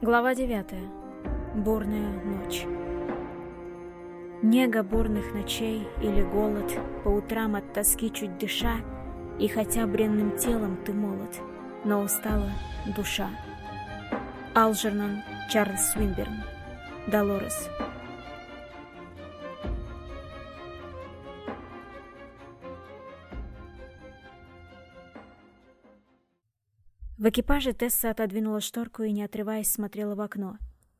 Глава 9. Бурная ночь. Нега бурных ночей или голод, по утрам от тоски чуть дыша, и хотя бренным телом ты молод, но устала душа. Алджернон Чарльз Свинберн. Долорес. В экипаже Тесса отодвинула шторку и, не отрываясь, смотрела в окно.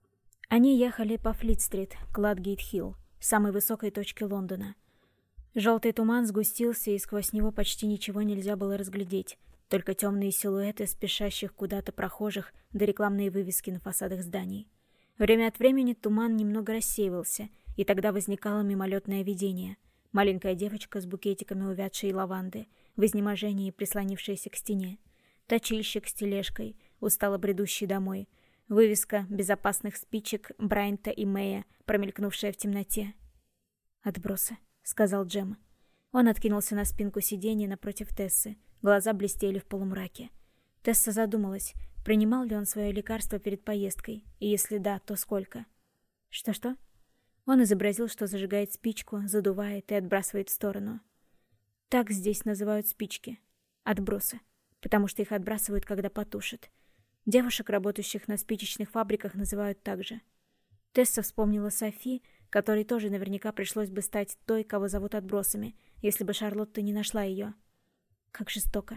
Они ехали по Флит-стрит к Ладгейт-Хилл, самой высокой точке Лондона. Желтый туман сгустился, и сквозь него почти ничего нельзя было разглядеть, только темные силуэты спешащих куда-то прохожих да рекламные вывески на фасадах зданий. Время от времени туман немного рассеивался, и тогда возникало мимолетное видение. Маленькая девочка с букетиками увядшей лаванды, в изнеможении прислонившаяся к стене. Точильщик с тележкой, устало бредущий домой. Вывеска безопасных спичек Брайанта и Мэя, промелькнувшая в темноте. «Отбросы», — сказал Джем. Он откинулся на спинку сиденья напротив Тессы. Глаза блестели в полумраке. Тесса задумалась, принимал ли он свое лекарство перед поездкой, и если да, то сколько. «Что-что?» Он изобразил, что зажигает спичку, задувает и отбрасывает в сторону. Так здесь называют спички. Отбросы. Потому что их отбрасывают, когда потушат. Девушек, работающих на спичечных фабриках, называют так же. Тесса вспомнила Софи, которой тоже наверняка пришлось бы стать той, кого зовут отбросами, если бы Шарлотта не нашла ее. Как жестоко.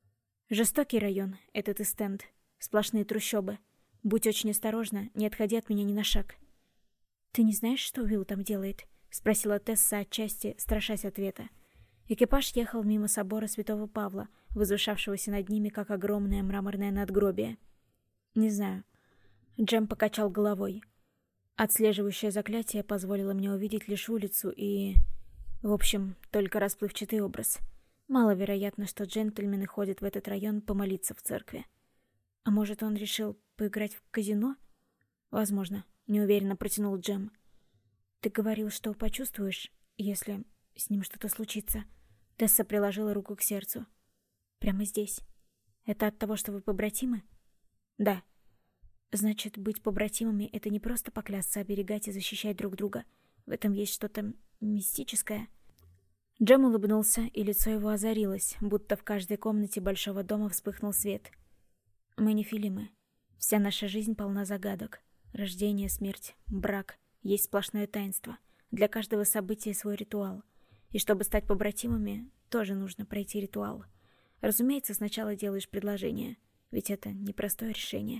Жестокий район, этот Ист-Энд. Сплошные трущобы. Будь очень осторожна, не отходи от меня ни на шаг. «Ты не знаешь, что Уилл там делает?» — спросила Тесса отчасти, страшась ответа. Экипаж ехал мимо собора Святого Павла, возвышавшегося над ними, как огромное мраморное надгробие. «Не знаю». Джем покачал головой. Отслеживающее заклятие позволило мне увидеть лишь улицу и... В общем, только расплывчатый образ. Маловероятно, что джентльмены ходят в этот район помолиться в церкви. А может, он решил поиграть в казино? Возможно, неуверенно протянул Джем. «Ты говорил, что почувствуешь, если с ним что-то случится?» Тесса приложила руку к сердцу. «Прямо здесь. Это от того, что вы побратимы?» «Да». «Значит, быть побратимами — это не просто поклясться, оберегать и защищать друг друга. В этом есть что-то мистическое». Джем улыбнулся, и лицо его озарилось, будто в каждой комнате большого дома вспыхнул свет. «Мы не филимы. Вся наша жизнь полна загадок. Рождение, смерть, брак — есть сплошное таинство. Для каждого события свой ритуал. И чтобы стать побратимами, тоже нужно пройти ритуал. Разумеется, сначала делаешь предложение, ведь это непростое решение».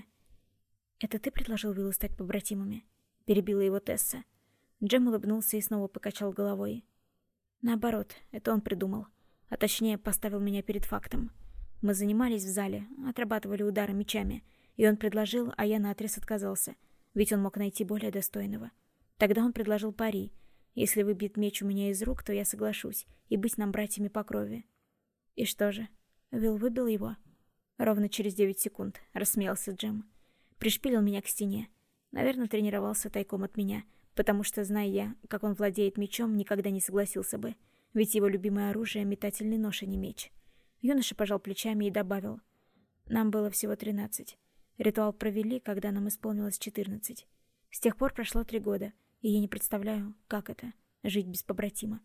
«Это ты предложил Уиллу стать побратимами?» — перебила его Тесса. Джем улыбнулся и снова покачал головой. «Наоборот, это он придумал. А точнее, поставил меня перед фактом. Мы занимались в зале, отрабатывали удары мечами, и он предложил, а я наотрез отказался, ведь он мог найти более достойного. Тогда он предложил пари. Если выбьет меч у меня из рук, то я соглашусь, и быть нам братьями по крови». «И что же? Уилл выбил его?» «Ровно через 9 секунд», — рассмеялся Джем. «Пришпилил меня к стене. Наверное, тренировался тайком от меня, потому что, зная я, как он владеет мечом, никогда не согласился бы, ведь его любимое оружие — метательный нож, а не меч». Юноша пожал плечами и добавил: «Нам было всего 13. Ритуал провели, когда нам исполнилось 14. С тех пор прошло 3 года, и я не представляю, как это — жить без побратима».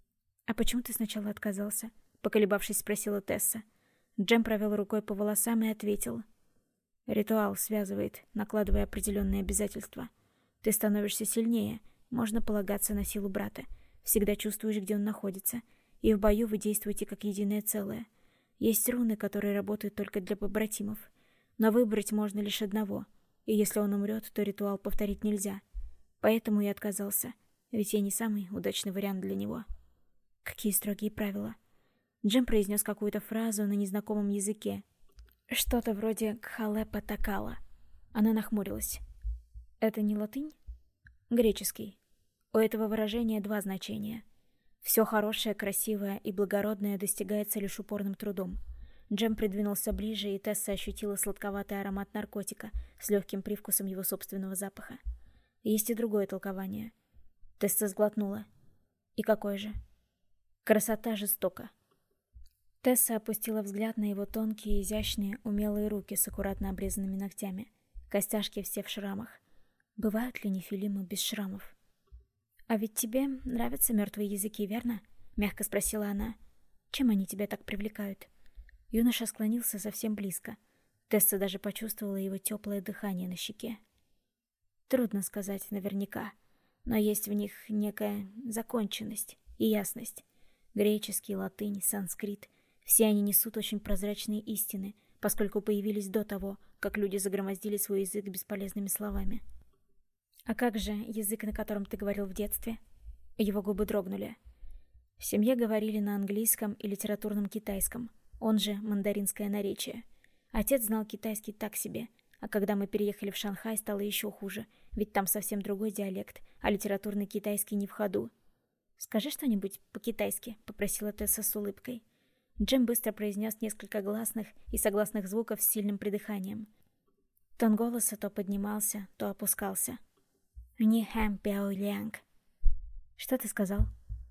«А почему ты сначала отказался?» — поколебавшись, спросила Тесса. Джем провел рукой по волосам и ответил: «Ритуал связывает, накладывая определенные обязательства. Ты становишься сильнее, можно полагаться на силу брата, всегда чувствуешь, где он находится, и в бою вы действуете как единое целое. Есть руны, которые работают только для побратимов, но выбрать можно лишь одного, и если он умрет, то ритуал повторить нельзя. Поэтому я отказался, ведь я не самый удачный вариант для него». «Какие строгие правила?» Джем произнес какую-то фразу на незнакомом языке. Что-то вроде «кхалепа такала». Она нахмурилась. «Это не латынь?» «Греческий. У этого выражения 2 значения. Все хорошее, красивое и благородное достигается лишь упорным трудом». Джем придвинулся ближе, и Тесса ощутила сладковатый аромат наркотика с легким привкусом его собственного запаха. «Есть и другое толкование». Тесса сглотнула. «И какое же?» «Красота жестока». Тесса опустила взгляд на его тонкие, изящные, умелые руки с аккуратно обрезанными ногтями. костяшки все в шрамах. Бывают ли нефилимы без шрамов? «А ведь тебе нравятся мертвые языки, верно?» — мягко спросила она. «Чем они тебя так привлекают?» Юноша склонился совсем близко. Тесса даже почувствовала его теплое дыхание на щеке. Трудно сказать наверняка, но есть в них некая законченность и ясность. Греческий, латынь, санскрит — все они несут очень прозрачные истины, поскольку появились до того, как люди загромоздили свой язык бесполезными словами. «А как же язык, на котором ты говорил в детстве?» Его губы дрогнули. В семье говорили на английском и литературном китайском, он же мандаринское наречие. Отец знал китайский так себе, а когда мы переехали в Шанхай, стало еще хуже, ведь там совсем другой диалект, а литературный китайский не в ходу. «Скажи что-нибудь по-китайски», — попросила Тесса с улыбкой. Джем быстро произнес несколько гласных и согласных звуков с сильным придыханием. Тон голоса то поднимался, то опускался. «Ни хэм пяо лянг». «Что ты сказал?»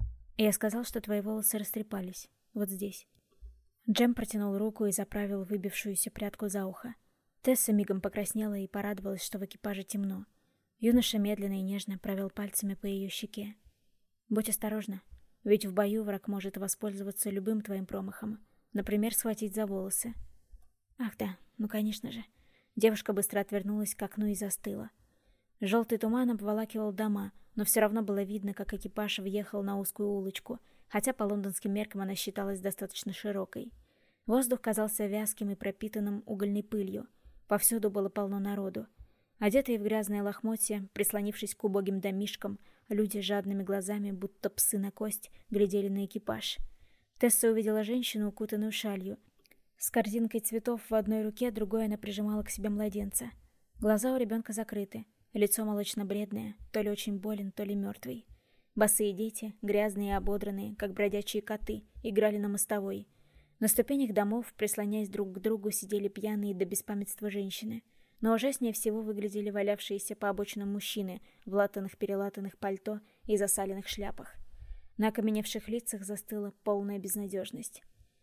«Я сказал, что твои волосы растрепались. Вот здесь». Джем протянул руку и заправил выбившуюся прядку за ухо. Тесса мигом покраснела и порадовалась, что в экипаже темно. Юноша медленно и нежно провел пальцами по ее щеке. «Будь осторожна, ведь в бою враг может воспользоваться любым твоим промахом, например, схватить за волосы». «Ах да, ну конечно же». Девушка быстро отвернулась к окну и застыла. Желтый туман обволакивал дома, но все равно было видно, как экипаж въехал на узкую улочку, хотя по лондонским меркам она считалась достаточно широкой. Воздух казался вязким и пропитанным угольной пылью. Повсюду было полно народу. Одетые в грязные лохмотья, прислонившись к убогим домишкам, люди жадными глазами, будто псы на кость, глядели на экипаж. Тесса увидела женщину, укутанную шалью. С корзинкой цветов в одной руке, другой она прижимала к себе младенца. Глаза у ребенка закрыты, лицо молочно-бледное, то ли очень болен, то ли мертвый. Босые дети, грязные и ободранные, как бродячие коты, играли на мостовой. На ступенях домов, прислоняясь друг к другу, сидели пьяные до беспамятства женщины. Но ужаснее всего выглядели валявшиеся по обочинам мужчины в латаных-перелатанных пальто и засаленных шляпах. На окаменевших лицах застыла полная безнадежность.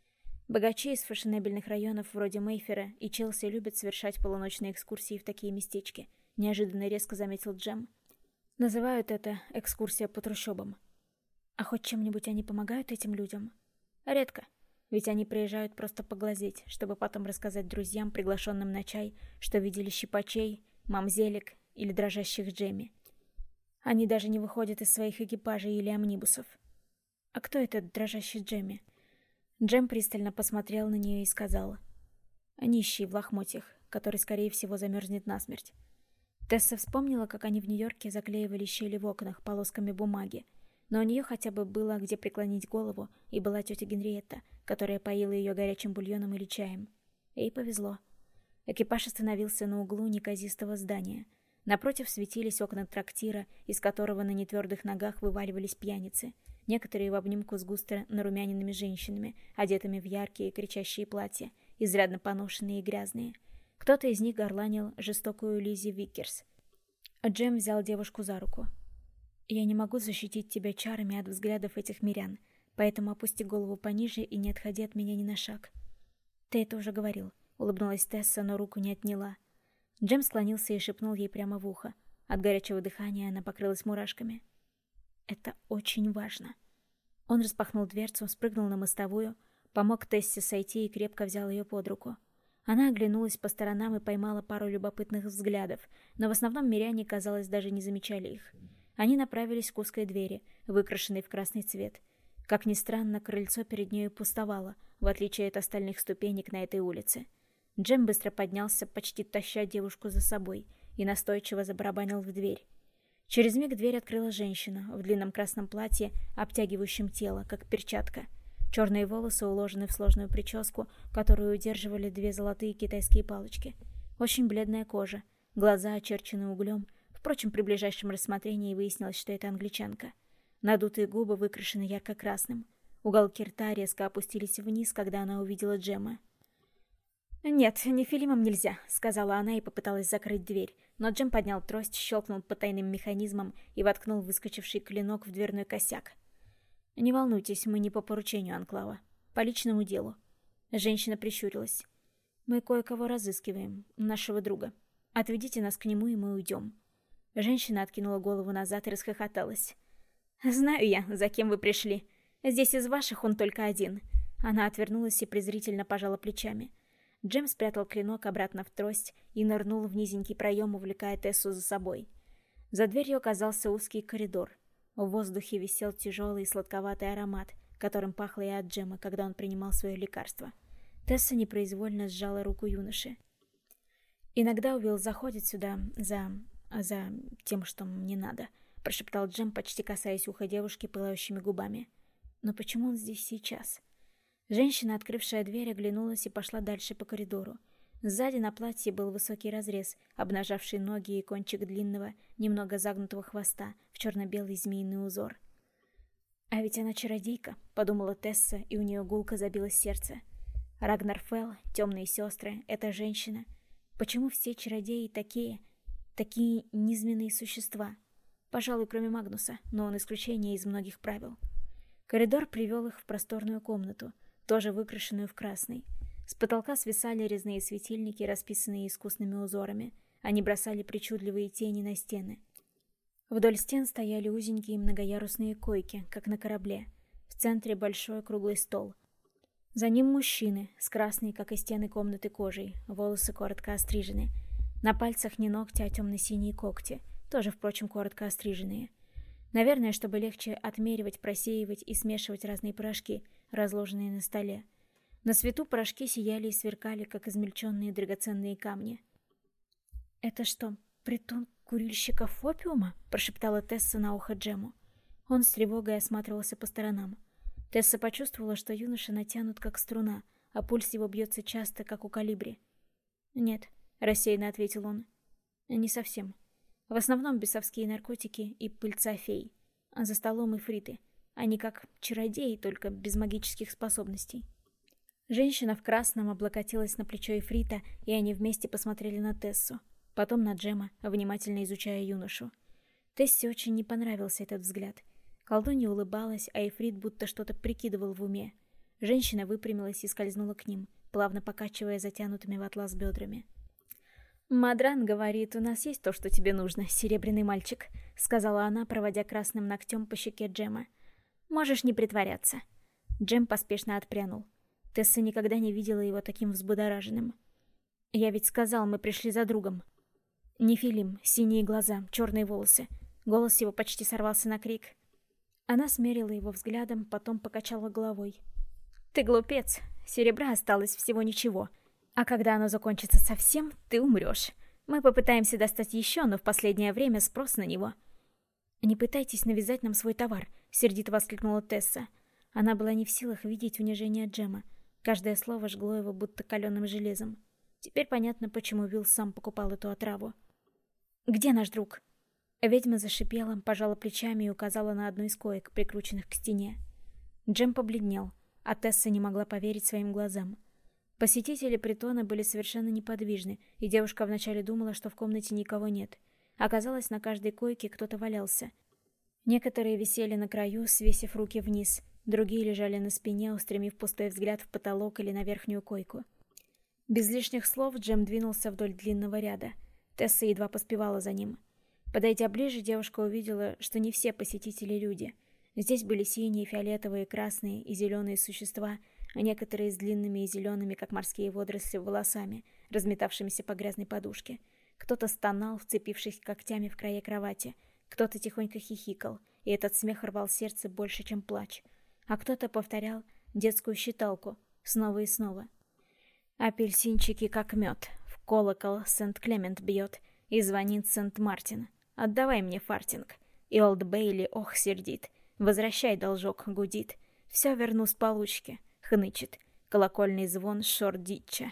Богачи из фешенебельных районов вроде Мейфера и Челси любят совершать полуночные экскурсии в такие местечки, неожиданно резко заметил Джем. Называют это экскурсия по трущобам. А хоть чем-нибудь они помогают этим людям? Редко. Ведь они приезжают просто поглазеть, чтобы потом рассказать друзьям, приглашенным на чай, что видели щипачей, мамзелек или дрожащих Джемми. Они даже не выходят из своих экипажей или амнибусов. А кто этот дрожащий Джемми? Джем пристально посмотрел на нее и сказал: «Нищий в лохмотьях, который, скорее всего, замерзнет насмерть». Тесса вспомнила, как они в Нью-Йорке заклеивали щели в окнах полосками бумаги, но у нее хотя бы было где преклонить голову, и была тетя Генриетта, которая поила ее горячим бульоном или чаем. Ей повезло. Экипаж остановился на углу неказистого здания. Напротив светились окна трактира, из которого на нетвердых ногах вываливались пьяницы, некоторые в обнимку с густо нарумяненными женщинами, одетыми в яркие кричащие платья, изрядно поношенные и грязные. Кто-то из них горланил жестокую Лиззи Виккерс. Джем взял девушку за руку. «Я не могу защитить тебя чарами от взглядов этих мирян, поэтому опусти голову пониже и не отходи от меня ни на шаг». «Ты это уже говорил», — улыбнулась Тесса, но руку не отняла. Джем склонился и шепнул ей прямо в ухо. От горячего дыхания она покрылась мурашками. «Это очень важно». Он распахнул дверцу, спрыгнул на мостовую, помог Тессе сойти и крепко взял ее под руку. Она оглянулась по сторонам и поймала пару любопытных взглядов, но в основном миряне, казалось, даже не замечали их. Они направились к узкой двери, выкрашенной в красный цвет. Как ни странно, крыльцо перед нею пустовало, в отличие от остальных ступенек на этой улице. Джем быстро поднялся, почти таща девушку за собой, и настойчиво забарабанил в дверь. Через миг дверь открыла женщина в длинном красном платье, обтягивающем тело, как перчатка. Черные волосы уложены в сложную прическу, которую удерживали две золотые китайские палочки. Очень бледная кожа, глаза очерчены углем. Впрочем, при ближайшем рассмотрении выяснилось, что это англичанка. Надутые губы выкрашены ярко-красным. Уголки рта резко опустились вниз, когда она увидела Джема. «Нет, нефилимам нельзя», — сказала она и попыталась закрыть дверь, но Джем поднял трость, щелкнул по тайным механизмам и воткнул выскочивший клинок в дверной косяк. «Не волнуйтесь, мы не по поручению Анклава. По личному делу». Женщина прищурилась. «Мы кое-кого разыскиваем. Нашего друга. Отведите нас к нему, и мы уйдем». Женщина откинула голову назад и расхохоталась. «Знаю я, за кем вы пришли. Здесь из ваших он только один». Она отвернулась и презрительно пожала плечами. Джем спрятал клинок обратно в трость и нырнул в низенький проем, увлекая Тессу за собой. За дверью оказался узкий коридор. В воздухе висел тяжелый и сладковатый аромат, которым пахло и от Джема, когда он принимал свое лекарство. Тесса непроизвольно сжала руку юноши. «Иногда Уилл заходит сюда за тем, что мне надо», — прошептал Джем, почти касаясь уха девушки пылающими губами. «Но почему он здесь сейчас?» Женщина, открывшая дверь, оглянулась и пошла дальше по коридору. Сзади на платье был высокий разрез, обнажавший ноги и кончик длинного, немного загнутого хвоста в черно-белый змеиный узор. «А ведь она чародейка», — подумала Тесса, и у нее гулко забилось сердце. Рагнар Фелл, темные сестры, эта женщина. Почему все чародеи такие низменные существа? Пожалуй, кроме Магнуса, но он исключение из многих правил. Коридор привел их в просторную комнату, тоже выкрашенную в красный. С потолка свисали резные светильники, расписанные искусными узорами. Они бросали причудливые тени на стены. Вдоль стен стояли узенькие многоярусные койки, как на корабле. В центре большой круглый стол. За ним мужчины, с красной, как и стены комнаты, кожей, волосы коротко острижены. На пальцах не ногти, а темно-синие когти, тоже, впрочем, коротко остриженные. Наверное, чтобы легче отмеривать, просеивать и смешивать разные порошки, разложенные на столе. На свету порошки сияли и сверкали, как измельченные драгоценные камни. «Это что, притон курильщиков опиума?» – прошептала Тесса на ухо Джему. Он с тревогой осматривался по сторонам. Тесса почувствовала, что юноша натянут, как струна, а пульс его бьется часто, как у калибри. «Нет», – рассеянно ответил он. «Не совсем. В основном бесовские наркотики и пыльца фей. А за столом ифриты. Они как чародеи, только без магических способностей». Женщина в красном облокотилась на плечо ифрита, и они вместе посмотрели на Тессу. Потом на Джема, внимательно изучая юношу. Тессе очень не понравился этот взгляд. Колдунья улыбалась, а ифрит будто что-то прикидывал в уме. Женщина выпрямилась и скользнула к ним, плавно покачивая затянутыми в атлас бедрами. «Мадран говорит, у нас есть то, что тебе нужно, серебряный мальчик», — сказала она, проводя красным ногтем по щеке Джема. «Можешь не притворяться». Джем поспешно отпрянул. Тесса никогда не видела его таким взбудораженным. «Я ведь сказал, мы пришли за другом». Нефилим, синие глаза, черные волосы. Голос его почти сорвался на крик. Она смерила его взглядом, потом покачала головой. «Ты глупец. Серебра осталось всего ничего. А когда оно закончится совсем, ты умрешь. Мы попытаемся достать еще, но в последнее время спрос на него». «Не пытайтесь навязать нам свой товар», — сердито воскликнула Тесса. Она была не в силах видеть унижение Джема. Каждое слово жгло его будто каленым железом. Теперь понятно, почему Уилл сам покупал эту отраву. «Где наш друг?» Ведьма зашипела, пожала плечами и указала на одну из коек, прикрученных к стене. Джем побледнел, а Тесса не могла поверить своим глазам. Посетители притона были совершенно неподвижны, и девушка вначале думала, что в комнате никого нет. Оказалось, на каждой койке кто-то валялся. Некоторые висели на краю, свесив руки вниз, другие лежали на спине, устремив пустой взгляд в потолок или на верхнюю койку. Без лишних слов Джем двинулся вдоль длинного ряда. Тесса едва поспевала за ним. Подойдя ближе, девушка увидела, что не все посетители люди. Здесь были синие, фиолетовые, красные и зеленые существа, а некоторые с длинными и зелеными, как морские водоросли, волосами, разметавшимися по грязной подушке. Кто-то стонал, вцепившись когтями в края кровати, кто-то тихонько хихикал, и этот смех рвал сердце больше, чем плач. А кто-то повторял детскую считалку снова и снова. «Апельсинчики, как мед, в колокол Сент-Клемент бьет, и звонит Сент-Мартин. Отдавай мне фартинг». И Олд Бейли ох сердит. «Возвращай должок», гудит. «Все верну с получки», хнычет. Колокольный звон Шордитча.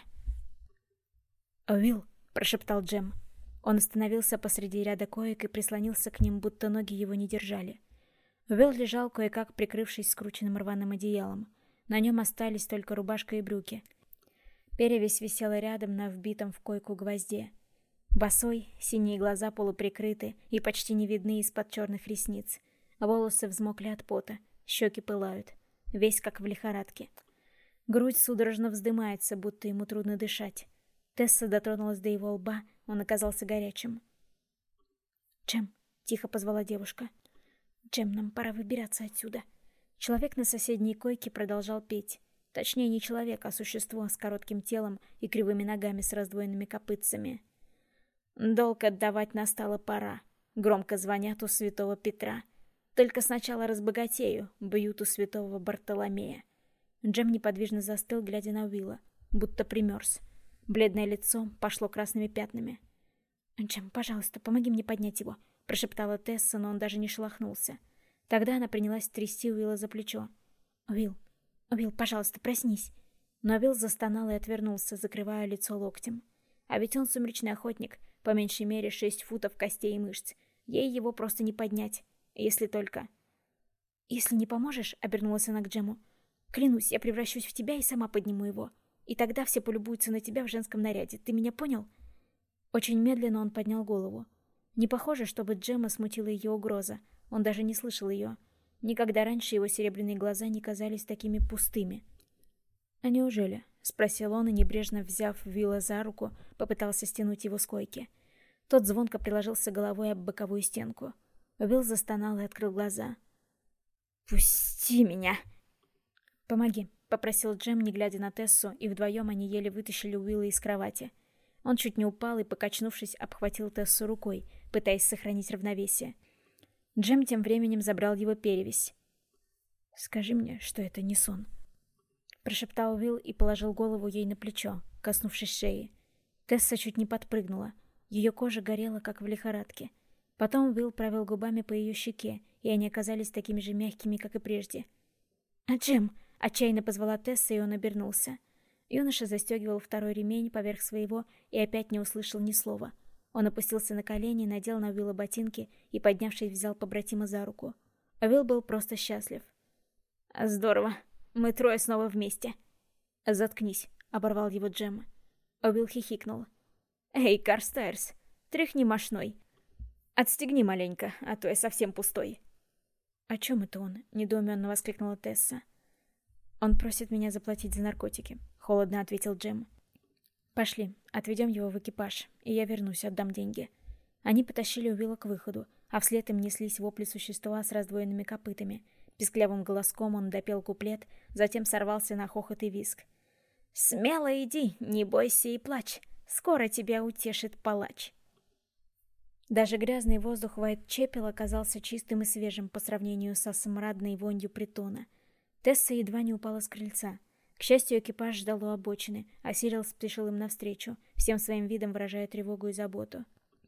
«Уилл», — прошептал Джем. Он остановился посреди ряда коек и прислонился к ним, будто ноги его не держали. Уилл лежал кое-как, прикрывшись скрученным рваным одеялом. На нем остались только рубашка и брюки. Перевязь висела рядом на вбитом в койку гвозде. Босой, синие глаза полуприкрыты и почти не видны из-под черных ресниц. Волосы взмокли от пота, щеки пылают. Весь как в лихорадке. Грудь судорожно вздымается, будто ему трудно дышать. Тесса дотронулась до его лба, он оказался горячим. «Джем», — тихо позвала девушка. «Джем, нам пора выбираться отсюда». Человек на соседней койке продолжал петь. Точнее, не человек, а существо с коротким телом и кривыми ногами с раздвоенными копытцами. «Долг отдавать настала пора», — громко звонят у святого Петра. «Только сначала разбогатею», — бьют у святого Бартоломея. Джем неподвижно застыл, глядя на Уилла, будто примерз. Бледное лицо пошло красными пятнами. «Джем, пожалуйста, помоги мне поднять его», — прошептала Тесса, но он даже не шелохнулся. Тогда она принялась трясти Уилла за плечо. «Уилл, пожалуйста, проснись». Но Уилл застонал и отвернулся, закрывая лицо локтем. А ведь он сумеречный охотник, по меньшей мере 6 футов костей и мышц. Ей его просто не поднять, если только... «Если не поможешь», — обернулась она к Джему, — «клянусь, я превращусь в тебя и сама подниму его. И тогда все полюбуются на тебя в женском наряде. Ты меня понял?» Очень медленно он поднял голову. Не похоже, чтобы Джема смутила ее угроза. Он даже не слышал ее. Никогда раньше его серебряные глаза не казались такими пустыми. «А неужели?» — спросил он и, небрежно взяв Уилла за руку, попытался стянуть его с койки. Тот звонко приложился головой об боковую стенку. Уилл застонал и открыл глаза. «Пусти меня!» «Помоги», — попросил Джем, не глядя на Тессу, и вдвоем они еле вытащили Уилла из кровати. Он чуть не упал и, покачнувшись, обхватил Тессу рукой, пытаясь сохранить равновесие. Джем тем временем забрал его перевязь. «Скажи мне, что это не сон», — прошептал Уилл и положил голову ей на плечо, коснувшись шеи. Тесса чуть не подпрыгнула. Ее кожа горела, как в лихорадке. Потом Уилл провел губами по ее щеке, и они оказались такими же мягкими, как и прежде. «А Джем!» — отчаянно позвала Тесса, и он обернулся. Юноша застегивал второй ремень поверх своего и опять не услышал ни слова. Он опустился на колени, надел на Уилла ботинки и, поднявшись, взял побратима за руку. Уилл был просто счастлив. «Здорово. Мы трое снова вместе». «Заткнись», — оборвал его Джем. Уилл хихикнул. «Эй, Карстайрс, тряхни мошной. Отстегни маленько, а то я совсем пустой». «О чем это он?» — недоуменно воскликнула Тесса. «Он просит меня заплатить за наркотики», — холодно ответил Джем. «Пошли, отведем его в экипаж, и я вернусь, отдам деньги». Они потащили Уилла к выходу, а вслед им неслись вопли существа с раздвоенными копытами. Писклявым голоском он допел куплет, затем сорвался на хохот и визг. «Смело иди, не бойся и плачь, скоро тебя утешит палач». Даже грязный воздух Уайт-Чепел оказался чистым и свежим по сравнению со смрадной вонью притона. Тесса едва не упала с крыльца. К счастью, экипаж ждал у обочины, а Сирил спешил им навстречу, всем своим видом выражая тревогу и заботу.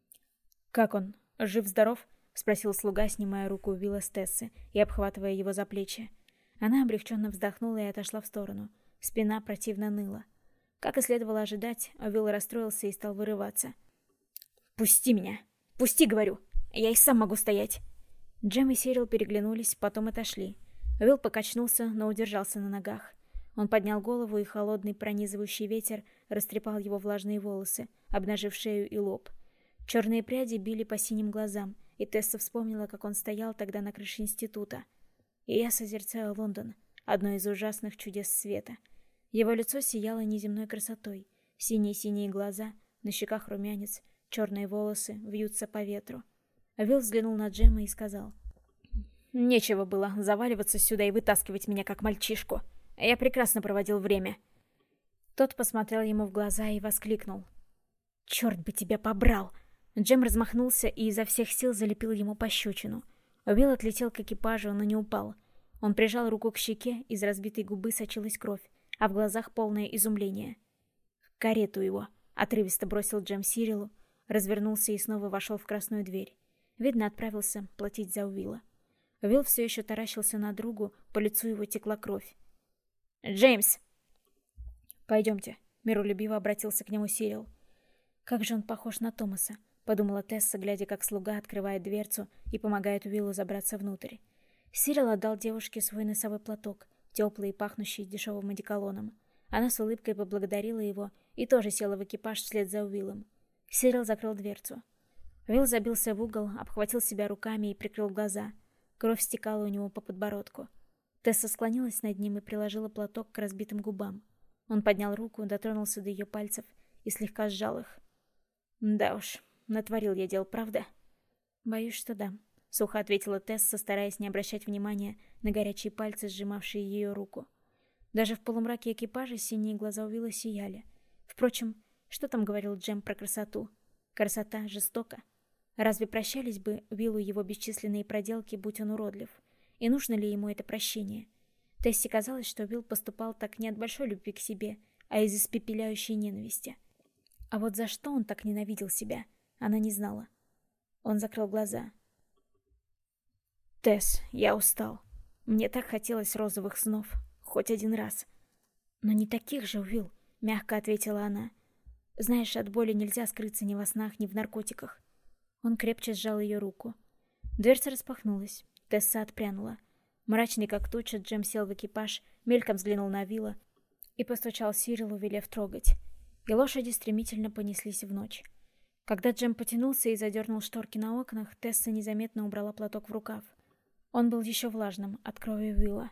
«Как он? Жив-здоров?» — спросил слуга, снимая руку Уилла с Тессы и обхватывая его за плечи. Она облегченно вздохнула и отошла в сторону. Спина противно ныла. Как и следовало ожидать, Уилл расстроился и стал вырываться. «Пусти меня! Пусти, говорю! Я и сам могу стоять!» Джем и Сирил переглянулись, потом отошли. Уилл покачнулся, но удержался на ногах. Он поднял голову, и холодный пронизывающий ветер растрепал его влажные волосы, обнажив шею и лоб. Черные пряди били по синим глазам, и Тесса вспомнила, как он стоял тогда на крыше института. И я созерцаю Лондон, одно из ужасных чудес света. Его лицо сияло неземной красотой. Синие-синие глаза, на щеках румянец, черные волосы вьются по ветру. Уилл взглянул на Джема и сказал: «Нечего было заваливаться сюда и вытаскивать меня как мальчишку. Я прекрасно проводил время». Тот посмотрел ему в глаза и воскликнул: «Черт бы тебя побрал!» Джем размахнулся и изо всех сил залепил ему пощечину. Уилл отлетел к экипажу, но не упал. Он прижал руку к щеке, из разбитой губы сочилась кровь, а в глазах полное изумление. «В карету его!» — отрывисто бросил Джем Сирилу, развернулся и снова вошел в красную дверь. Видно, отправился платить за Уилла. Уилл все еще таращился на другу, по лицу его текла кровь. «Джеймс!» «Пойдемте», — миролюбиво обратился к нему Сирил. «Как же он похож на Томаса», — подумала Тесса, глядя, как слуга открывает дверцу и помогает Уиллу забраться внутрь. Сирил отдал девушке свой носовой платок, теплый и пахнущий дешевым одеколоном. Она с улыбкой поблагодарила его и тоже села в экипаж вслед за Уиллом. Сирил закрыл дверцу. Уилл забился в угол, обхватил себя руками и прикрыл глаза. Кровь стекала у него по подбородку. Тесса склонилась над ним и приложила платок к разбитым губам. Он поднял руку, дотронулся до ее пальцев и слегка сжал их. «Да уж, натворил я дел, правда?» «Боюсь, что да», — сухо ответила Тесса, стараясь не обращать внимания на горячие пальцы, сжимавшие ее руку. Даже в полумраке экипажа синие глаза Уилла сияли. Впрочем, что там говорил Джем про красоту? Красота жестока. Разве прощались бы Уиллу его бесчисленные проделки, будь он уродлив? И нужно ли ему это прощение? Тессе казалось, что Уилл поступал так не от большой любви к себе, а из испепеляющей ненависти. А вот за что он так ненавидел себя, она не знала. Он закрыл глаза. «Тесс, я устал. Мне так хотелось розовых снов. Хоть один раз». «Но не таких же, Уилл», — мягко ответила она. «Знаешь, от боли нельзя скрыться ни во снах, ни в наркотиках». Он крепче сжал ее руку. Дверца распахнулась. Тесса отпрянула. Мрачный как туча, Джем сел в экипаж, мельком взглянул на Уилла и постучал Сирилу, велев трогать. И лошади стремительно понеслись в ночь. Когда Джем потянулся и задернул шторки на окнах, Тесса незаметно убрала платок в рукав. Он был еще влажным от крови Уилла.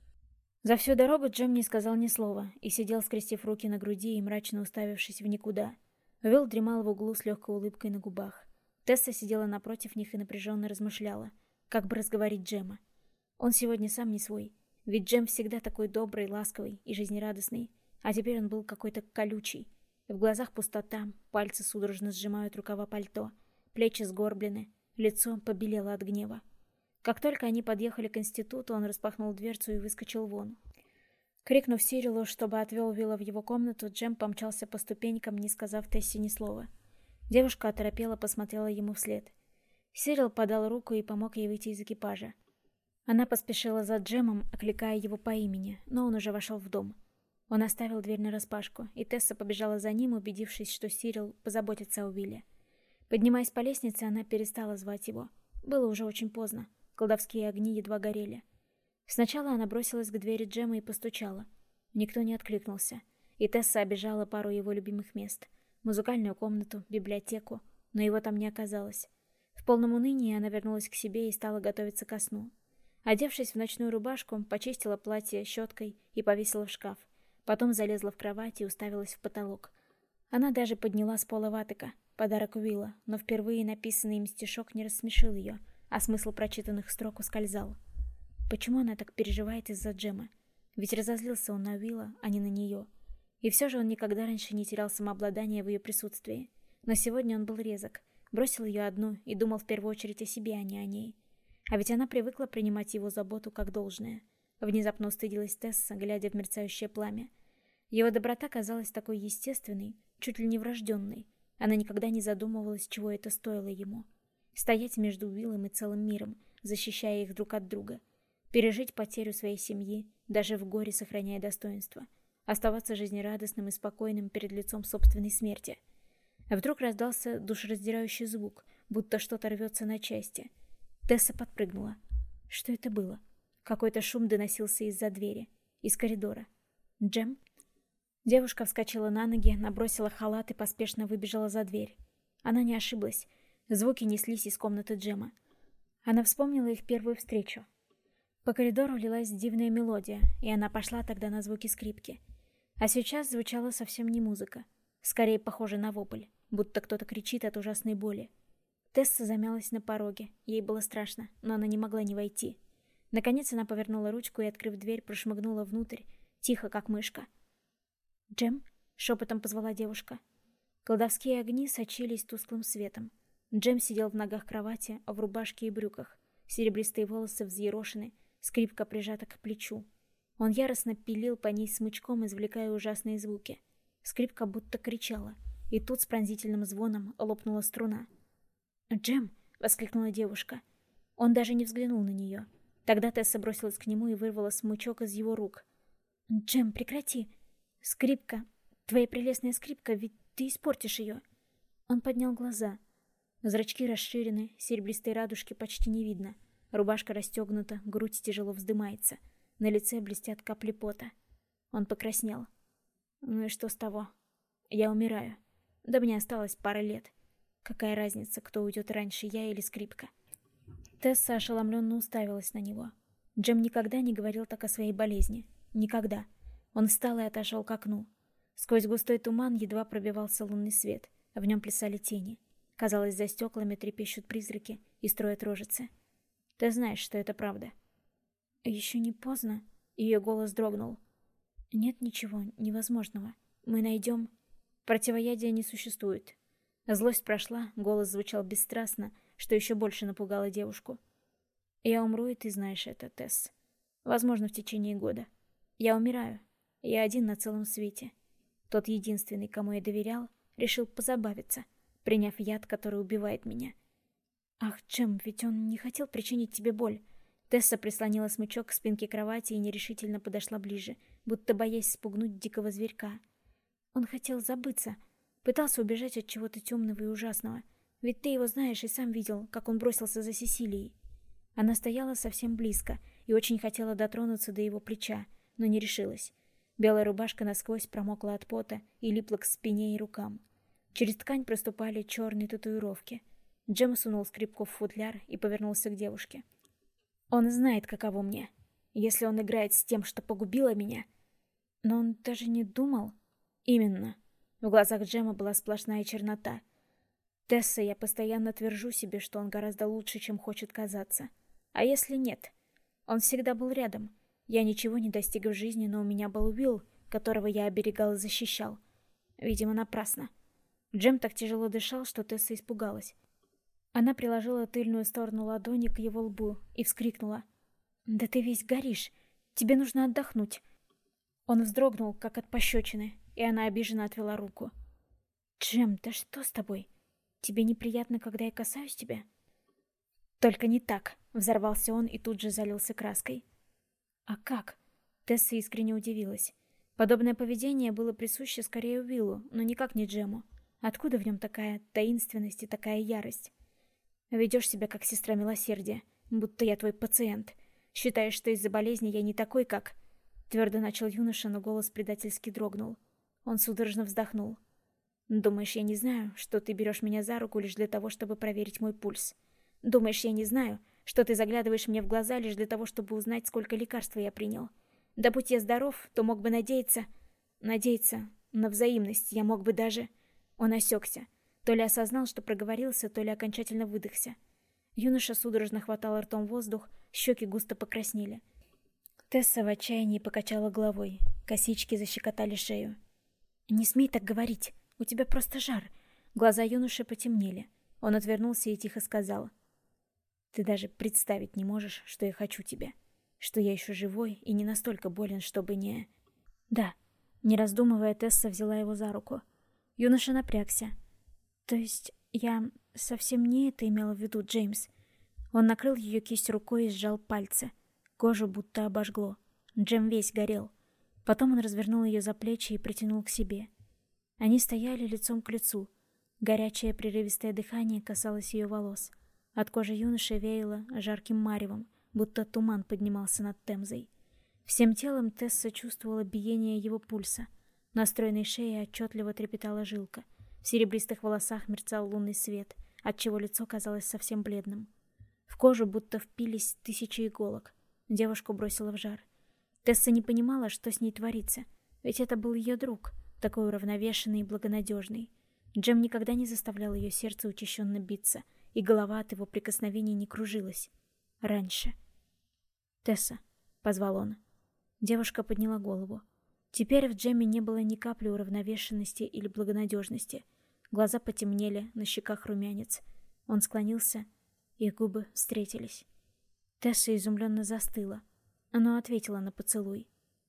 За всю дорогу Джем не сказал ни слова и сидел, скрестив руки на груди и мрачно уставившись в никуда. Уилл дремал в углу с легкой улыбкой на губах. Тесса сидела напротив них и напряженно размышляла, как бы разговорить Джема. Он сегодня сам не свой, ведь Джем всегда такой добрый, ласковый и жизнерадостный, а теперь он был какой-то колючий. В глазах пустота, пальцы судорожно сжимают рукава пальто, плечи сгорблены, лицо побелело от гнева. Как только они подъехали к институту, он распахнул дверцу и выскочил вон. Крикнув Сирилу, чтобы отвел Уилла в его комнату, Джем помчался по ступенькам, не сказав Тессе ни слова. Девушка оторопела, посмотрела ему вслед. Сирил подал руку и помог ей выйти из экипажа. Она поспешила за Джемом, окликая его по имени, но он уже вошел в дом. Он оставил дверь нараспашку, и Тесса побежала за ним, убедившись, что Сирил позаботится о Уилле. Поднимаясь по лестнице, она перестала звать его. Было уже очень поздно. Колдовские огни едва горели. Сначала она бросилась к двери Джема и постучала. Никто не откликнулся, и Тесса обежала пару его любимых мест. Музыкальную комнату, библиотеку, но его там не оказалось. В полном унынии она вернулась к себе и стала готовиться ко сну. Одевшись в ночную рубашку, почистила платье щеткой и повесила в шкаф. Потом залезла в кровать и уставилась в потолок. Она даже подняла с пола ватыка, подарок Уилла, но впервые написанный им стишок не рассмешил ее, а смысл прочитанных строк ускользал. Почему она так переживает из-за Джема? Ведь разозлился он на Уилла, а не на нее. И все же он никогда раньше не терял самообладания в ее присутствии. Но сегодня он был резок, бросил ее одну и думал в первую очередь о себе, а не о ней. А ведь она привыкла принимать его заботу как должное. Внезапно устыдилась Тесса, глядя в мерцающее пламя. Его доброта казалась такой естественной, чуть ли не врожденной. Она никогда не задумывалась, чего это стоило ему. Стоять между Уиллом и целым миром, защищая их друг от друга. Пережить потерю своей семьи, даже в горе сохраняя достоинство. Оставаться жизнерадостным и спокойным перед лицом собственной смерти. А вдруг раздался душераздирающий звук, будто что-то рвется на части. Тесса подпрыгнула. Что это было? Какой-то шум доносился из-за двери, из коридора. Джем? Девушка вскочила на ноги, набросила халат и поспешно выбежала за дверь. Она не ошиблась. Звуки неслись из комнаты Джема. Она вспомнила их первую встречу. По коридору лилась дивная мелодия, и она пошла тогда на звуки скрипки. А сейчас звучала совсем не музыка. Скорее похоже на вопль, будто кто-то кричит от ужасной боли. Тесса замялась на пороге. Ей было страшно, но она не могла не войти. Наконец она повернула ручку и, открыв дверь, прошмыгнула внутрь, тихо, как мышка. «Джем?» — шепотом позвала девушка. Колдовские огни сочились тусклым светом. Джем сидел в ногах кровати, в рубашке и брюках. Серебристые волосы взъерошены, скрипка прижата к плечу. Он яростно пилил по ней смычком, извлекая ужасные звуки. Скрипка будто кричала, и тут с пронзительным звоном лопнула струна. «Джем!» — воскликнула девушка. Он даже не взглянул на нее. Тогда Тесса бросилась к нему и вырвала смычок из его рук. «Джем, прекрати! Скрипка! Твоя прелестная скрипка, ведь ты испортишь ее!» Он поднял глаза. Зрачки расширены, серебристой радужки почти не видно. Рубашка расстегнута, грудь тяжело вздымается. На лице блестят капли пота. Он покраснел. «Ну и что с того? Я умираю. Да мне осталось пара лет. Какая разница, кто уйдет раньше, я или скрипка?» Тесса ошеломленно уставилась на него. Джем никогда не говорил так о своей болезни. Никогда. Он встал и отошел к окну. Сквозь густой туман едва пробивался лунный свет, а в нем плясали тени. Казалось, за стеклами трепещут призраки и строят рожицы. Ты знаешь, что это правда. Еще не поздно. Ее голос дрогнул. Нет ничего невозможного. Мы найдем... Противоядия не существует. Злость прошла, голос звучал бесстрастно, что еще больше напугало девушку. Я умру, и ты знаешь это, Тесс. Возможно, в течение года. Я умираю. Я один на целом свете. Тот единственный, кому я доверял, решил позабавиться, приняв яд, который убивает меня. Ах, Джем, ведь он не хотел причинить тебе боль. Тесса прислонила смычок к спинке кровати и нерешительно подошла ближе, будто боясь спугнуть дикого зверька. Он хотел забыться, пытался убежать от чего-то темного и ужасного. Ведь ты его знаешь и сам видел, как он бросился за Сесилией. Она стояла совсем близко и очень хотела дотронуться до его плеча, но не решилась. Белая рубашка насквозь промокла от пота и липла к спине и рукам. Через ткань проступали черные татуировки. Джем сунул скрипку в футляр и повернулся к девушке. Он знает, каково мне. Если он играет с тем, что погубило меня... Но он даже не думал... Именно. В глазах Джема была сплошная чернота. Тесса, я постоянно твержу себе, что он гораздо лучше, чем хочет казаться. А если нет? Он всегда был рядом. Я ничего не достиг в жизни, но у меня был Уилл, которого я оберегал и защищал. Видимо, напрасно. Джем так тяжело дышал, что Тесса испугалась. Она приложила тыльную сторону ладони к его лбу и вскрикнула. «Да ты весь горишь. Тебе нужно отдохнуть». Он вздрогнул, как от пощечины, и она обиженно отвела руку. «Джем, да что с тобой? Тебе неприятно, когда я касаюсь тебя?» «Только не так», — взорвался он и тут же залился краской. «А как?» Тесса искренне удивилась. Подобное поведение было присуще скорее Уиллу, но никак не Джему. Откуда в нем такая таинственность и такая ярость? «Ведешь себя как сестра милосердия, будто я твой пациент. Считаешь, что из-за болезни я не такой, как...» Твердо начал юноша, но голос предательски дрогнул. Он судорожно вздохнул. «Думаешь, я не знаю, что ты берешь меня за руку лишь для того, чтобы проверить мой пульс? Думаешь, я не знаю, что ты заглядываешь мне в глаза лишь для того, чтобы узнать, сколько лекарства я принял? Да будь я здоров, то мог бы надеяться на взаимность, я мог бы даже...» Он осекся. То ли осознал, что проговорился, то ли окончательно выдохся. Юноша судорожно хватал ртом воздух, щеки густо покраснели. Тесса в отчаянии покачала головой. Косички защекотали шею. «Не смей так говорить. У тебя просто жар». Глаза юноши потемнели. Он отвернулся и тихо сказал. «Ты даже представить не можешь, что я хочу тебя. Что я еще живой и не настолько болен, чтобы не...» «Да». Не раздумывая, Тесса взяла его за руку. Юноша напрягся. «То есть я совсем не это имела в виду, Джеймс?» Он накрыл ее кисть рукой и сжал пальцы. Кожу будто обожгло. Джем весь горел. Потом он развернул ее за плечи и притянул к себе. Они стояли лицом к лицу. Горячее прерывистое дыхание касалось ее волос. От кожи юноши веяло жарким маревом, будто туман поднимался над Темзой. Всем телом Тесса чувствовала биение его пульса. На стройной шее отчетливо трепетала жилка. В серебристых волосах мерцал лунный свет, отчего лицо казалось совсем бледным. В кожу будто впились тысячи иголок. Девушку бросила в жар. Тесса не понимала, что с ней творится, ведь это был ее друг, такой уравновешенный и благонадежный. Джем никогда не заставлял ее сердце учащенно биться, и голова от его прикосновений не кружилась. Раньше. «Тесса», — позвал он. Девушка подняла голову. Теперь в Джеме не было ни капли уравновешенности или благонадежности. Глаза потемнели, на щеках румянец. Он склонился, их губы встретились. Тесса изумленно застыла. Она ответила на поцелуй.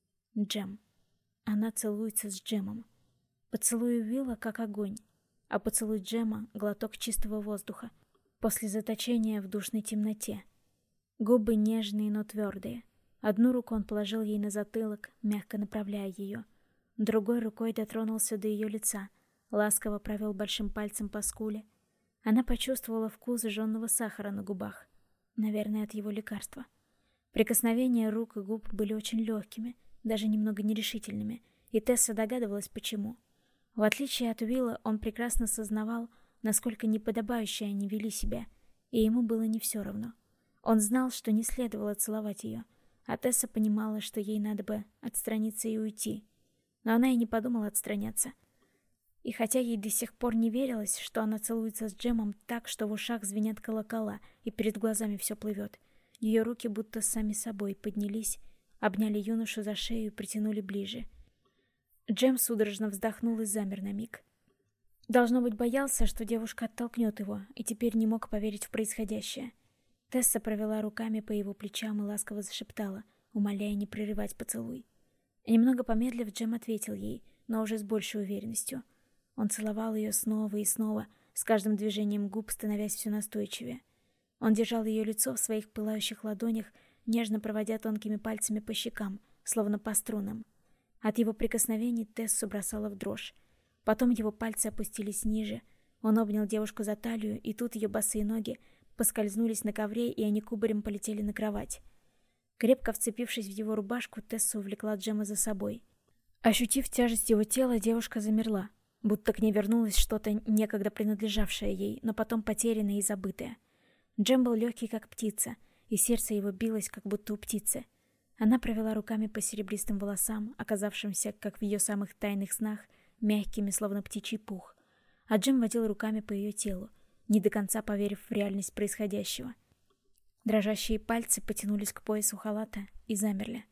Джем. Она целуется с Джемом. Поцелуй Уилла как огонь, а поцелуй Джема — глоток чистого воздуха после заточения в душной темноте. Губы нежные, но твердые. Одну руку он положил ей на затылок, мягко направляя ее. Другой рукой дотронулся до ее лица, ласково провел большим пальцем по скуле. Она почувствовала вкус жженого сахара на губах. Наверное, от его лекарства. Прикосновения рук и губ были очень легкими, даже немного нерешительными, и Тесса догадывалась, почему. В отличие от Уилла, он прекрасно сознавал, насколько неподобающе они вели себя, и ему было не все равно. Он знал, что не следовало целовать ее, а Тесса понимала, что ей надо бы отстраниться и уйти. но она и не подумала отстраняться. И хотя ей до сих пор не верилось, что она целуется с Джемом так, что в ушах звенят колокола и перед глазами все плывет, ее руки будто сами собой поднялись, обняли юношу за шею и притянули ближе. Джем судорожно вздохнул и замер на миг. Должно быть, боялся, что девушка оттолкнет его, и теперь не мог поверить в происходящее. Тесса провела руками по его плечам и ласково зашептала, умоляя не прерывать поцелуй. Немного помедлив, Джем ответил ей, но уже с большей уверенностью. Он целовал ее снова и снова, с каждым движением губ становясь все настойчивее. Он держал ее лицо в своих пылающих ладонях, нежно проводя тонкими пальцами по щекам, словно по струнам. От его прикосновений Тессу бросала в дрожь. Потом его пальцы опустились ниже. Он обнял девушку за талию, и тут ее босые ноги поскользнулись на ковре, и они кубарем полетели на кровать. Крепко вцепившись в его рубашку, Тесса увлекла Джема за собой. Ощутив тяжесть его тела, девушка замерла, будто к ней вернулось что-то некогда принадлежавшее ей, но потом потерянное и забытое. Джем был легкий, как птица, и сердце его билось, как будто у птицы. Она провела руками по серебристым волосам, оказавшимся, как в ее самых тайных снах, мягкими, словно птичий пух. А Джем водил руками по ее телу, не до конца поверив в реальность происходящего. Дрожащие пальцы потянулись к поясу халата и замерли.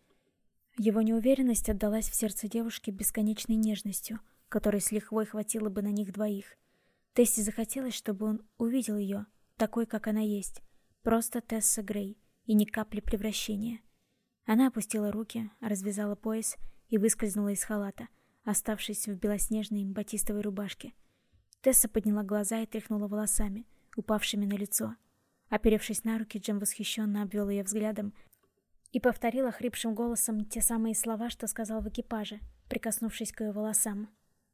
Его неуверенность отдалась в сердце девушки бесконечной нежностью, которой с лихвой хватило бы на них двоих. Тессе захотелось, чтобы он увидел ее, такой, как она есть, просто Тесса Грей, и ни капли превращения. Она опустила руки, развязала пояс и выскользнула из халата, оставшись в белоснежной батистовой рубашке. Тесса подняла глаза и тряхнула волосами, упавшими на лицо. Оперевшись на руки, Джем восхищенно обвел ее взглядом и повторил охрипшим голосом те самые слова, что сказал в экипаже, прикоснувшись к ее волосам.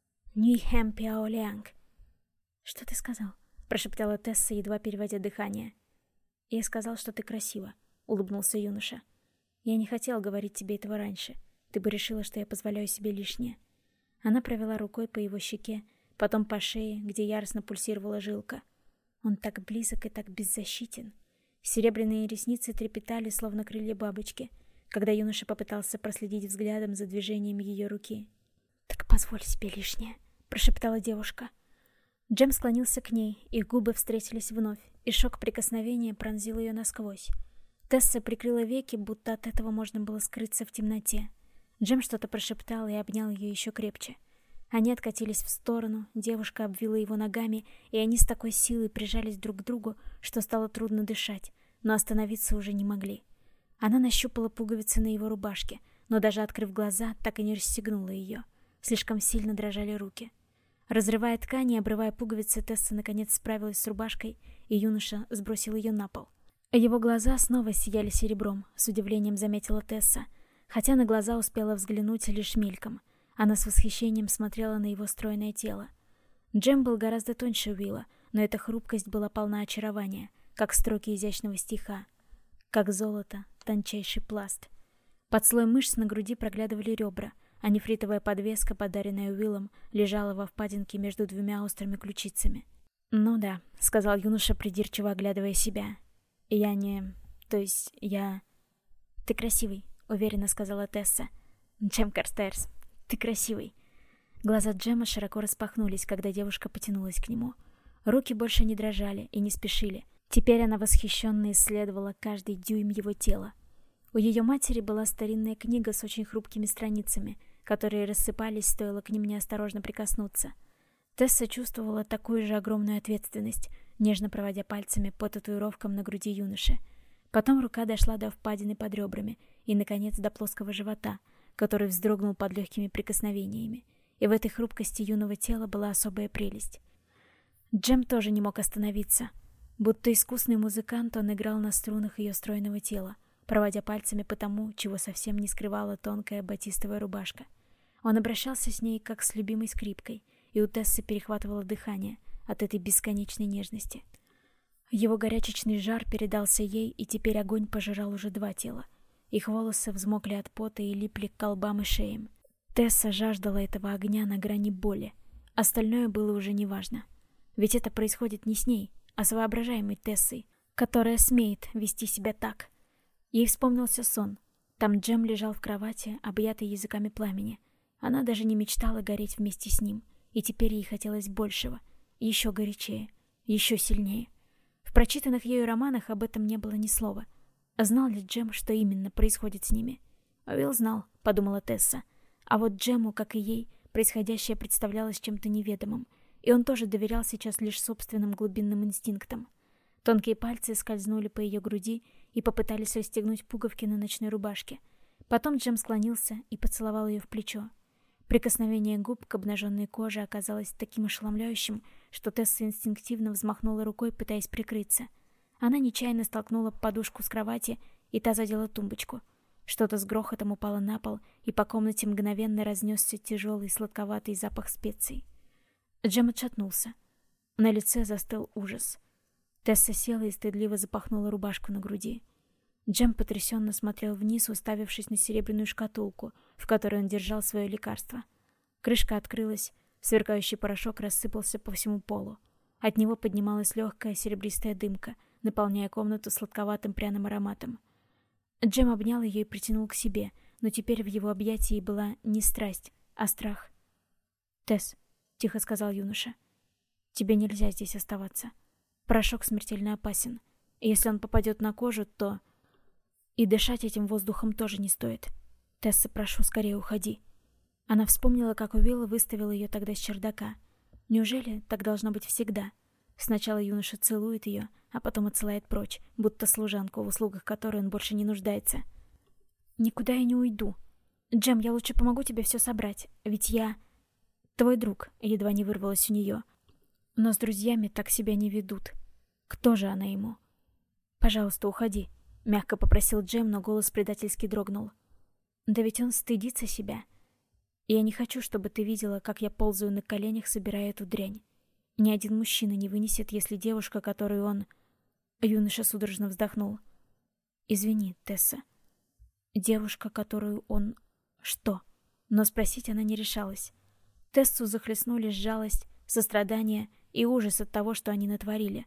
«Нюйхэм пяолянг». «Что ты сказал?» — прошептала Тесса, едва переводя дыхание. «Я сказал, что ты красива», — улыбнулся юноша. «Я не хотел говорить тебе этого раньше. Ты бы решила, что я позволяю себе лишнее». Она провела рукой по его щеке, потом по шее, где яростно пульсировала жилка. Он так близок и так беззащитен. Серебряные ресницы трепетали, словно крылья бабочки, когда юноша попытался проследить взглядом за движением ее руки. «Так позволь себе лишнее», — прошептала девушка. Джем склонился к ней, их губы встретились вновь, и шок прикосновения пронзил ее насквозь. Тесса прикрыла веки, будто от этого можно было скрыться в темноте. Джем что-то прошептал и обнял ее еще крепче. Они откатились в сторону, девушка обвила его ногами, и они с такой силой прижались друг к другу, что стало трудно дышать, но остановиться уже не могли. Она нащупала пуговицы на его рубашке, но даже открыв глаза, так и не расстегнула ее. Слишком сильно дрожали руки. Разрывая ткань и обрывая пуговицы, Тесса наконец справилась с рубашкой, и юноша сбросил ее на пол. Его глаза снова сияли серебром, с удивлением заметила Тесса, хотя на глаза успела взглянуть лишь мельком. Она с восхищением смотрела на его стройное тело. Джем был гораздо тоньше Уилла, но эта хрупкость была полна очарования, как строки изящного стиха, как золото, тончайший пласт. Под слой мышц на груди проглядывали ребра, а нефритовая подвеска, подаренная Уиллом, лежала во впадинке между двумя острыми ключицами. «Ну да», — сказал юноша, придирчиво оглядывая себя. «Я не... то есть я...» «Ты красивый», — уверенно сказала Тесса. «Джем Карстерс, ты красивый». Глаза Джема широко распахнулись, когда девушка потянулась к нему. Руки больше не дрожали и не спешили. Теперь она восхищенно исследовала каждый дюйм его тела. У ее матери была старинная книга с очень хрупкими страницами, которые рассыпались, стоило к ним неосторожно прикоснуться. Тесса чувствовала такую же огромную ответственность, нежно проводя пальцами по татуировкам на груди юноши. Потом рука дошла до впадины под ребрами и, наконец, до плоского живота, который вздрогнул под легкими прикосновениями. И в этой хрупкости юного тела была особая прелесть. Джем тоже не мог остановиться. Будто искусный музыкант, он играл на струнах ее стройного тела, проводя пальцами по тому, чего совсем не скрывала тонкая батистовая рубашка. Он обращался с ней, как с любимой скрипкой, и у Тессы перехватывало дыхание от этой бесконечной нежности. Его горячечный жар передался ей, и теперь огонь пожирал уже два тела. Их волосы взмокли от пота и липли к колбам и шеям. Тесса жаждала этого огня на грани боли. Остальное было уже неважно. Ведь это происходит не с ней, а с воображаемой Тессой, которая смеет вести себя так. Ей вспомнился сон. Там Джем лежал в кровати, объятый языками пламени. Она даже не мечтала гореть вместе с ним, и теперь ей хотелось большего, еще горячее, еще сильнее. В прочитанных ею романах об этом не было ни слова. Знал ли Джем, что именно происходит с ними? Уилл знал, подумала Тесса. А вот Джему, как и ей, происходящее представлялось чем-то неведомым, и он тоже доверял сейчас лишь собственным глубинным инстинктам. Тонкие пальцы скользнули по ее груди и попытались расстегнуть пуговки на ночной рубашке. Потом Джем склонился и поцеловал ее в плечо. Прикосновение губ к обнаженной коже оказалось таким ошеломляющим, что Тесса инстинктивно взмахнула рукой, пытаясь прикрыться. Она нечаянно столкнула подушку с кровати, и та задела тумбочку. Что-то с грохотом упало на пол, и по комнате мгновенно разнесся тяжелый сладковатый запах специй. Джем отшатнулся. На лице застыл ужас. Тесса села и стыдливо запахнула рубашку на груди. Джем потрясенно смотрел вниз, уставившись на серебряную шкатулку, в которой он держал свое лекарство. Крышка открылась, сверкающий порошок рассыпался по всему полу. От него поднималась легкая серебристая дымка, наполняя комнату сладковатым пряным ароматом. Джем обнял ее и притянул к себе, но теперь в его объятии была не страсть, а страх. «Тесс», — тихо сказал юноша, — «тебе нельзя здесь оставаться. Порошок смертельно опасен. И если он попадет на кожу, то... И дышать этим воздухом тоже не стоит. Тесса, прошу, скорее уходи». Она вспомнила, как Уилл выставил ее тогда с чердака. Неужели так должно быть всегда? Сначала юноша целует ее, а потом отсылает прочь, будто служанку, в услугах которой он больше не нуждается. «Никуда я не уйду. Джем, я лучше помогу тебе все собрать, ведь я... твой друг», едва не вырвалось у нее. «Но с друзьями так себя не ведут. Кто же она ему?» «Пожалуйста, уходи», — мягко попросил Джем, но голос предательски дрогнул. «Да ведь он стыдится себя. Я не хочу, чтобы ты видела, как я ползаю на коленях, собирая эту дрянь. Ни один мужчина не вынесет, если девушка, которую он...» Юноша судорожно вздохнул. «Извини, Тесса. Девушка, которую он... Что?» Но спросить она не решалась. Тессу захлестнули жалость, сострадание и ужас от того, что они натворили.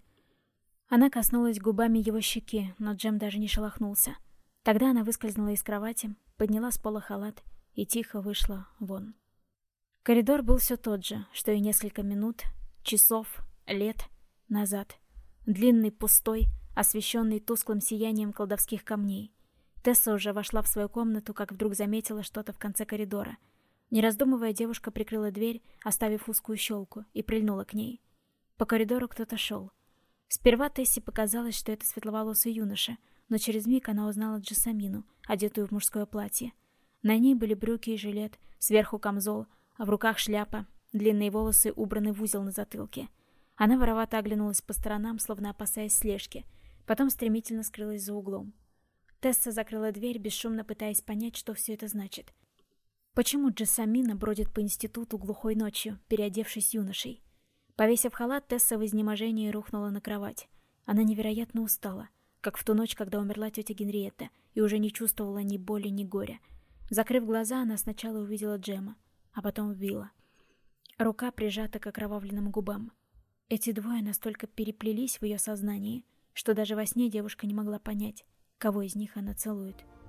Она коснулась губами его щеки, но Джем даже не шелохнулся. Тогда она выскользнула из кровати, подняла с пола халат и тихо вышла вон. Коридор был все тот же, что и несколько минут, часов, лет назад. Длинный, пустой, освещенный тусклым сиянием колдовских камней. Тесса уже вошла в свою комнату, как вдруг заметила что-то в конце коридора. Не раздумывая, девушка прикрыла дверь, оставив узкую щелку, и прильнула к ней. По коридору кто-то шел. Сперва Тессе показалось, что это светловолосый юноша, но через миг она узнала Джессамину, одетую в мужское платье. На ней были брюки и жилет, сверху камзол, а в руках шляпа, длинные волосы убраны в узел на затылке. Она воровато оглянулась по сторонам, словно опасаясь слежки, потом стремительно скрылась за углом. Тесса закрыла дверь, бесшумно пытаясь понять, что все это значит. Почему Джессамина бродит по институту глухой ночью, переодевшись юношей? Повесив халат, Тесса в изнеможении рухнула на кровать. Она невероятно устала, как в ту ночь, когда умерла тетя Генриетта, и уже не чувствовала ни боли, ни горя. Закрыв глаза, она сначала увидела Джема, а потом Уилла. Рука прижата к окровавленным губам. Эти двое настолько переплелись в ее сознании, что даже во сне девушка не могла понять, кого из них она целует.